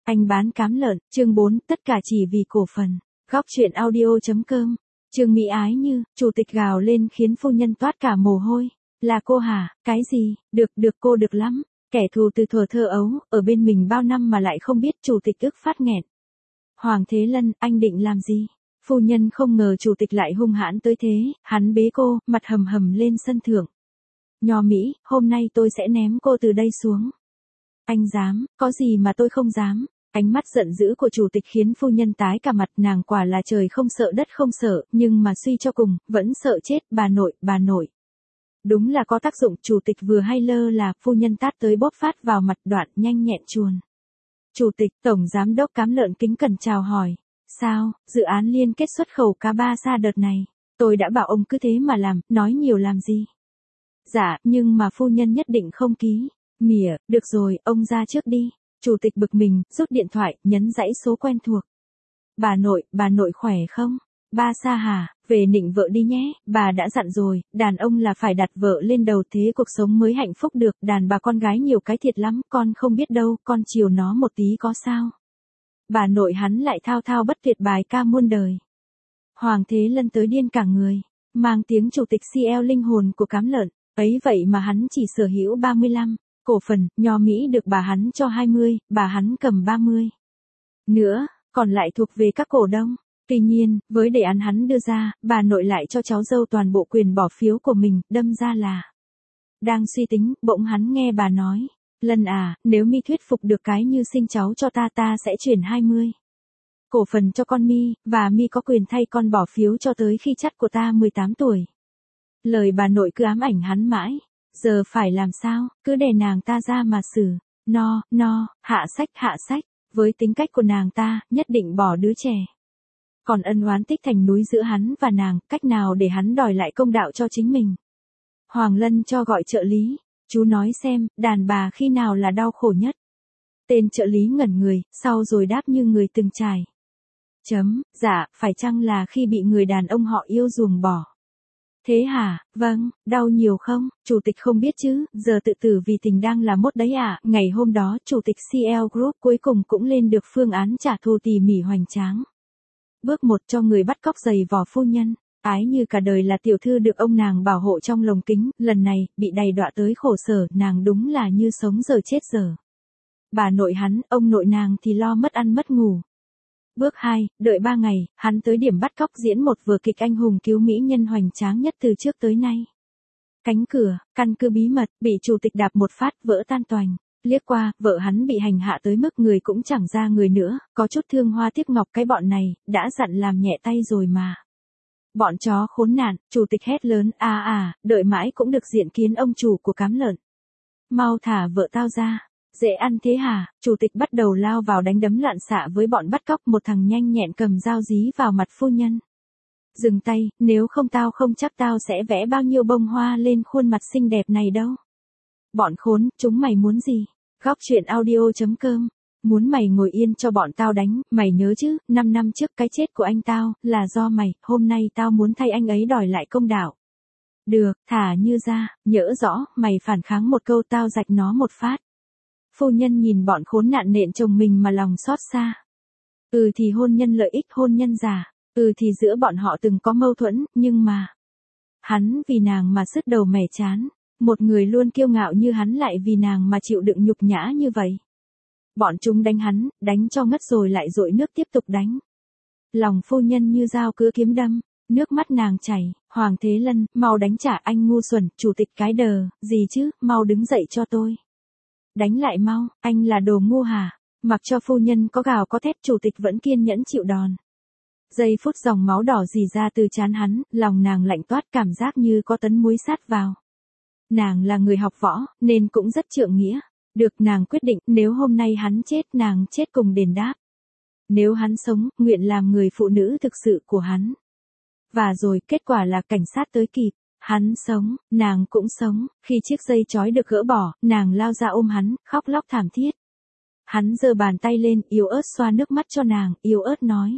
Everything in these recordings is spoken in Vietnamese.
Anh bán cám lợn, chương 4, tất cả chỉ vì cổ phần. Góc truyện audio.com. Trương Mỹ Ái Như, chủ tịch gào lên khiến phu nhân toát cả mồ hôi. Là cô hả? Cái gì? Được cô được lắm. Kẻ thù từ thuở thơ ấu, ở bên mình bao năm mà lại không biết, chủ tịch ức phát nghẹn. Hoàng Thế Lân, anh định làm gì? Phu nhân không ngờ chủ tịch lại hung hãn tới thế, hắn bế cô, mặt hầm hầm lên sân thượng. Nho Mỹ, hôm nay tôi sẽ ném cô từ đây xuống. Anh dám, có gì mà tôi không dám. Ánh mắt giận dữ của chủ tịch khiến phu nhân tái cả mặt, nàng quả là trời không sợ đất không sợ, nhưng mà suy cho cùng, vẫn sợ chết, bà nội. Đúng là có tác dụng, chủ tịch vừa hay lơ là, phu nhân tát tới bóp phát vào mặt, Đoạn nhanh nhẹn chuồn. Chủ tịch, tổng giám đốc cám lợn kính cẩn chào hỏi. Sao, dự án liên kết xuất khẩu cá ba sa đợt này, tôi đã bảo ông cứ thế mà làm, nói nhiều làm gì. Dạ, nhưng mà phu nhân nhất định không ký. Mỉa, được rồi, ông ra trước đi. Chủ tịch bực mình, rút điện thoại, nhấn dãy số quen thuộc. Bà nội khỏe không? Ba sa hả, về nịnh vợ đi nhé, bà đã dặn rồi, đàn ông là phải đặt vợ lên đầu thế cuộc sống mới hạnh phúc được, đàn bà con gái nhiều cái thiệt lắm, con không biết đâu, con chiều nó một tí có sao? Bà nội hắn lại thao thao bất tuyệt bài ca muôn đời. Hoàng Thế Lân tới điên cả người, mang tiếng chủ tịch CL linh hồn của cám lợn, ấy vậy mà hắn chỉ sở hữu 35. Cổ phần, Nho Mỹ được bà hắn cho 20, bà hắn cầm 30. Nữa, còn lại thuộc về các cổ đông. Tuy nhiên, với đề án hắn đưa ra, bà nội lại cho cháu dâu toàn bộ quyền bỏ phiếu của mình, đâm ra là. Đang suy tính, bỗng hắn nghe bà nói. Lân à, nếu mi thuyết phục được cái như sinh cháu cho ta sẽ chuyển 20. Cổ phần cho con mi, và mi có quyền thay con bỏ phiếu cho tới khi chắt của ta 18 tuổi. Lời bà nội cứ ám ảnh hắn mãi. Giờ phải làm sao, cứ để nàng ta ra mà xử. Hạ sách, với tính cách của nàng ta, nhất định bỏ đứa trẻ. Còn ân oán tích thành núi giữa hắn và nàng, cách nào để hắn đòi lại công đạo cho chính mình. Hoàng Lân cho gọi trợ lý, chú nói xem, đàn bà khi nào là đau khổ nhất. Tên trợ lý ngẩn người, sau rồi đáp như người từng trải. Dạ, phải chăng là khi bị người đàn ông họ yêu ruồng bỏ. Thế hả, vâng, đau nhiều không, chủ tịch không biết chứ, giờ tự tử vì tình đang là mốt đấy à. Ngày hôm đó, chủ tịch CL Group cuối cùng cũng lên được phương án trả thù tỉ mỉ hoành tráng. Bước 1 cho người bắt cóc giày vò phu nhân. Ái Như cả đời là tiểu thư được ông nàng bảo hộ trong lồng kính, lần này, bị đầy đọa tới khổ sở, nàng đúng là như sống giờ chết giờ. Bà nội hắn, ông nội nàng thì lo mất ăn mất ngủ. Bước 2, đợi 3 ngày, hắn tới điểm bắt cóc diễn một vở kịch anh hùng cứu mỹ nhân hoành tráng nhất từ trước tới nay. Cánh cửa, căn cứ bí mật, bị chủ tịch đạp một phát vỡ tan toành. Liếc qua, vợ hắn bị hành hạ tới mức người cũng chẳng ra người nữa, có chút thương hoa tiếc ngọc cái bọn này, đã dặn làm nhẹ tay rồi mà. Bọn chó khốn nạn, chủ tịch hét lớn, đợi mãi cũng được diện kiến ông chủ của cám lợn. Mau thả vợ tao ra. Dễ ăn thế hả? Chủ tịch bắt đầu lao vào đánh đấm loạn xạ với bọn bắt cóc, một thằng nhanh nhẹn cầm dao dí vào mặt phu nhân. Dừng tay, nếu không tao không chắc tao sẽ vẽ bao nhiêu bông hoa lên khuôn mặt xinh đẹp này đâu. Bọn khốn, chúng mày muốn gì? Góc truyện audio.com. Muốn mày ngồi yên cho bọn tao đánh, mày nhớ chứ, 5 năm trước cái chết của anh tao, là do mày, hôm nay tao muốn thay anh ấy đòi lại công đạo. Được, thả Như ra, nhỡ rõ, mày phản kháng một câu tao rạch nó một phát. Phu nhân nhìn bọn khốn nạn nện chồng mình mà lòng xót xa. Thì hôn nhân lợi ích hôn nhân giả, thì giữa bọn họ từng có mâu thuẫn, nhưng mà. Hắn vì nàng mà sứt đầu mẻ chán, một người luôn kiêu ngạo như hắn lại vì nàng mà chịu đựng nhục nhã như vậy. Bọn chúng đánh hắn, đánh cho ngất rồi lại dội nước tiếp tục đánh. Lòng phu nhân như dao cứa kiếm đâm, nước mắt nàng chảy. Hoàng Thế Lân, mau đánh trả anh ngu xuẩn, chủ tịch cái đờ, gì chứ, mau đứng dậy cho tôi. Đánh lại mau, anh là đồ ngu hả? Mặc cho phu nhân có gào có thét, chủ tịch vẫn kiên nhẫn chịu đòn. Giây phút dòng máu đỏ rỉ ra từ trán hắn, lòng nàng lạnh toát, cảm giác như có tấn muối sát vào. Nàng là người học võ, nên cũng rất trượng nghĩa. Được, nàng quyết định, nếu hôm nay hắn chết, nàng chết cùng đền đáp. Nếu hắn sống, nguyện làm người phụ nữ thực sự của hắn. Và rồi, kết quả là cảnh sát tới kịp. Hắn sống, nàng cũng sống, khi chiếc dây trói được gỡ bỏ, nàng lao ra ôm hắn, khóc lóc thảm thiết. Hắn giơ bàn tay lên, yếu ớt xoa nước mắt cho nàng, yếu ớt nói.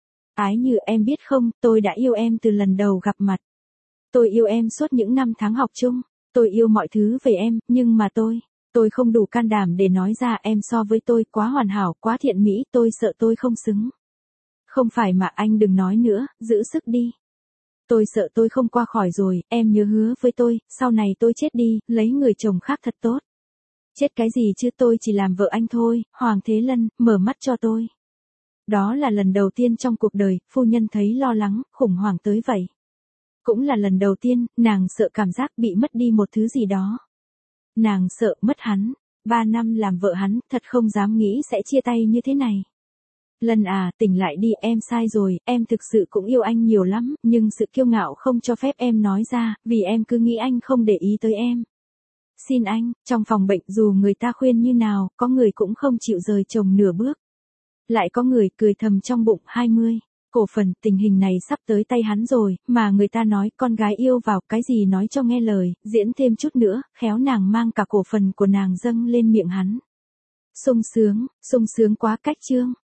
Ái Như, em biết không, tôi đã yêu em từ lần đầu gặp mặt. Tôi yêu em suốt những năm tháng học chung, tôi yêu mọi thứ về em, nhưng mà tôi Tôi không đủ can đảm để nói ra em so với tôi quá hoàn hảo, quá thiện mỹ, tôi sợ tôi không xứng. Không phải mà anh đừng nói nữa, giữ sức đi. Tôi sợ tôi không qua khỏi rồi, em nhớ hứa với tôi, sau này tôi chết đi, lấy người chồng khác thật tốt. Chết cái gì chứ, tôi chỉ làm vợ anh thôi, Hoàng Thế Lân, mở mắt cho tôi. Đó là lần đầu tiên trong cuộc đời, phu nhân thấy lo lắng, khủng hoảng tới vậy. Cũng là lần đầu tiên, nàng sợ cảm giác bị mất đi một thứ gì đó. Nàng sợ mất hắn. 3 năm làm vợ hắn, thật không dám nghĩ sẽ chia tay như thế này. Lân à, tỉnh lại đi, em sai rồi, em thực sự cũng yêu anh nhiều lắm, nhưng sự kiêu ngạo không cho phép em nói ra, vì em cứ nghĩ anh không để ý tới em. Xin anh, trong phòng bệnh dù người ta khuyên như nào, có người cũng không chịu rời chồng nửa bước. Lại có người cười thầm trong bụng 20. Cổ phần, tình hình này sắp tới tay hắn rồi, mà người ta nói con gái yêu vào cái gì nói cho nghe lời, diễn thêm chút nữa, khéo nàng mang cả cổ phần của nàng dâng lên miệng hắn. Sung sướng quá cách chương.